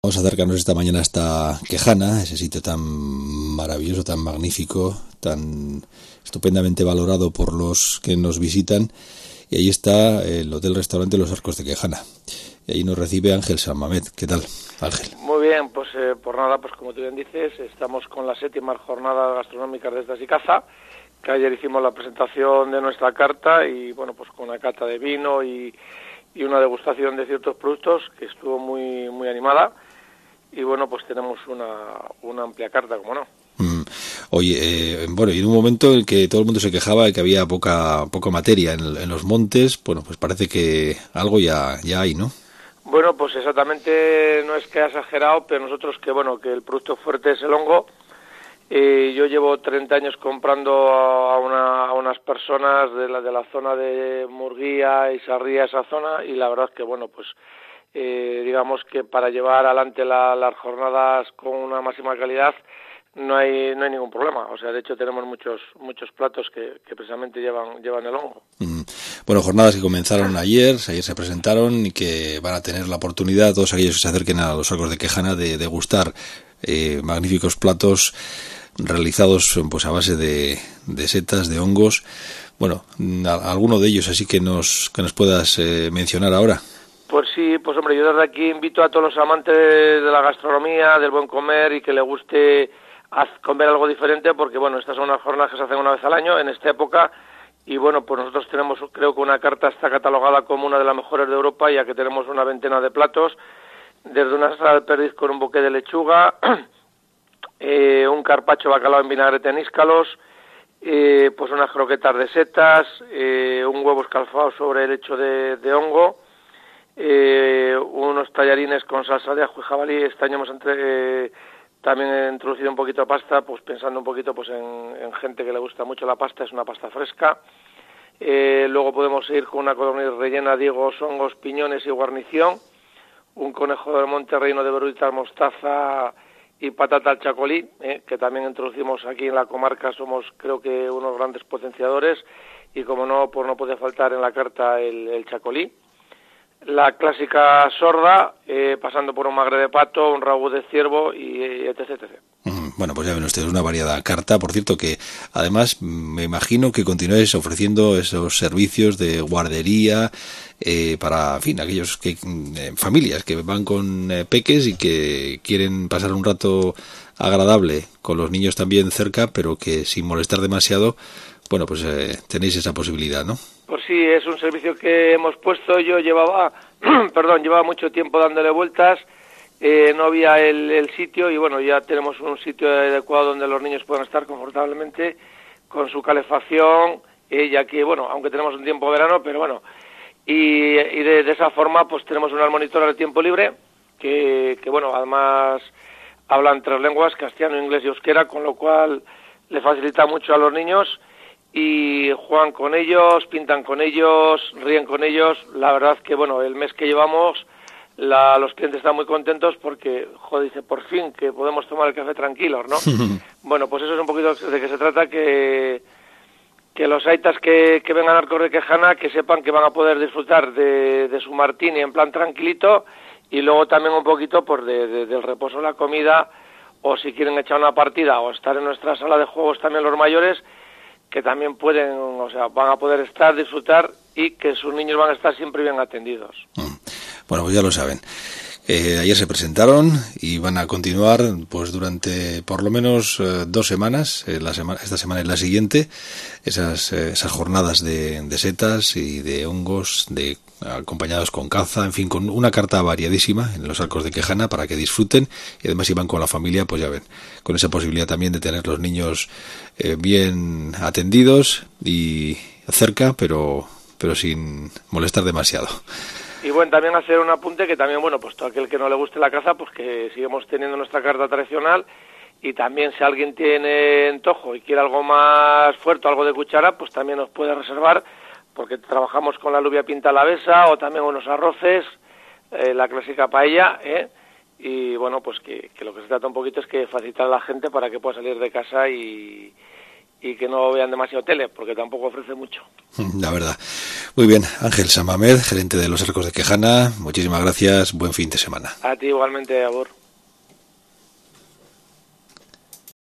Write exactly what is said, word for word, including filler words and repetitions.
Vamos a acercarnos esta mañana hasta Quejana, ese sitio tan maravilloso, tan magnífico, tan estupendamente valorado por los que nos visitan. Y ahí está el hotel-restaurante Los Arcos de Quejana. Y ahí nos recibe Ángel San Mamet. ¿Qué tal, Ángel? Muy bien, pues eh, por nada, pues como tú bien dices, estamos con las séptimas jornadas gastronómicas de Estas y Caza, que ayer hicimos la presentación de nuestra carta y, bueno, pues con una cata de vino y, y una degustación de ciertos productos que estuvo muy muy animada. Y bueno, pues tenemos una, una amplia carta, como no. Mm. Oye, eh, bueno, y en un momento en que todo el mundo se quejaba de que había poca poca materia en, en los montes, bueno, pues parece que algo ya, ya hay, ¿no? Bueno, pues exactamente, no es que ha exagerado, pero nosotros que, bueno, que el producto fuerte es el hongo. Eh, yo llevo treinta años comprando a, una, a unas personas de la, de la zona de Murguía y Sarria, esa zona, y la verdad es que, bueno, pues Eh, digamos que para llevar adelante la, las jornadas con una máxima calidad no hay no hay ningún problema. O sea, de hecho tenemos muchos muchos platos que, que precisamente llevan llevan el hongo. Mm. Bueno, jornadas que comenzaron ayer, ayer se presentaron y que van a tener la oportunidad, todos aquellos que se acerquen a los Arcos de Quejana, de degustar eh, magníficos platos realizados pues a base de, de setas, de hongos. Bueno, a, alguno de ellos así que nos que nos puedas eh, mencionar ahora. Pues sí, pues hombre, yo desde aquí invito a todos los amantes de la gastronomía, del buen comer y que le guste comer algo diferente, porque bueno, estas son unas jornadas que se hacen una vez al año en esta época y bueno, pues nosotros tenemos, creo que una carta está catalogada como una de las mejores de Europa, ya que tenemos una veintena de platos, desde una ensalada de perdiz con un bouquet de lechuga, eh, un carpaccio bacalao en vinagre de níscalos, eh, pues unas croquetas de setas, eh, un huevo escalfado sobre el hecho de, de hongo, Eh, unos tallarines con salsa de ajo y jabalí. Este año hemos entre, eh, también he introducido un poquito de pasta, pues pensando un poquito pues en, en gente que le gusta mucho la pasta, es una pasta fresca. Eh, luego podemos ir con una codorniz rellena de higos, hongos, piñones y guarnición, un conejo del monte relleno de verduritas, mostaza y patata al chacolí, eh, que también introducimos aquí en la comarca, somos creo que unos grandes potenciadores, y como no, pues no puede faltar en la carta el, el chacolí. La clásica sorda, eh, pasando por un magre de pato, un ragú de ciervo y etc, etcétera. Bueno, pues ya ven ustedes, una variada carta. Por cierto que, además, me imagino que continuáis ofreciendo esos servicios de guardería eh, para, en fin, aquellos que eh, familias que van con eh, peques y que quieren pasar un rato agradable con los niños también cerca, pero que sin molestar demasiado, bueno, pues eh, tenéis esa posibilidad, ¿no? Pues sí, es un servicio que hemos puesto. Yo llevaba, perdón, llevaba mucho tiempo dándole vueltas, eh, no había el, el sitio y bueno, ya tenemos un sitio adecuado donde los niños puedan estar confortablemente con su calefacción, eh, ya que, bueno, aunque tenemos un tiempo de verano, pero bueno, y, y de, de esa forma pues tenemos una monitora de tiempo libre que, que, bueno, además hablan tres lenguas, castellano, inglés y euskera, con lo cual le facilita mucho a los niños. Y juegan con ellos, pintan con ellos, ríen con ellos. La verdad que, bueno, el mes que llevamos, la, los clientes están muy contentos porque, joder, dice, por fin que podemos tomar el café tranquilos, ¿no? Bueno, pues eso es un poquito de que se trata, que, que los aitas que, que vengan al Arcos de Quejana, que sepan que van a poder disfrutar de, de su martini en plan tranquilito y luego también un poquito pues de, de, del reposo de la comida, o si quieren echar una partida o estar en nuestra sala de juegos también los mayores, que también pueden, o sea, van a poder estar, disfrutar y que sus niños van a estar siempre bien atendidos. Bueno, pues ya lo saben. Eh, ayer se presentaron y van a continuar pues durante por lo menos eh, dos semanas, eh, la semana, esta semana y la siguiente, esas, eh, esas jornadas de, de setas y de hongos, de acompañados con caza, en fin, con una carta variadísima en los Arcos de Quejana para que disfruten, y además si van con la familia, pues ya ven, con esa posibilidad también de tener los niños eh, bien atendidos y cerca, pero pero sin molestar demasiado. Y bueno, también hacer un apunte que también, bueno, pues todo aquel que no le guste la caza, pues que sigamos teniendo nuestra carta tradicional, y también si alguien tiene antojo y quiere algo más fuerte, algo de cuchara, pues también nos puede reservar, porque trabajamos con la alubia pinta alavesa o también unos arroces, eh, la clásica paella, ¿eh? Y bueno, pues que, que lo que se trata un poquito es que facilitar a la gente para que pueda salir de casa y, y que no vean demasiado tele, porque tampoco ofrece mucho. La verdad. Muy bien, Ángel San Mamés, gerente de los Arcos de Quejana, muchísimas gracias, buen fin de semana. A ti igualmente, Abur.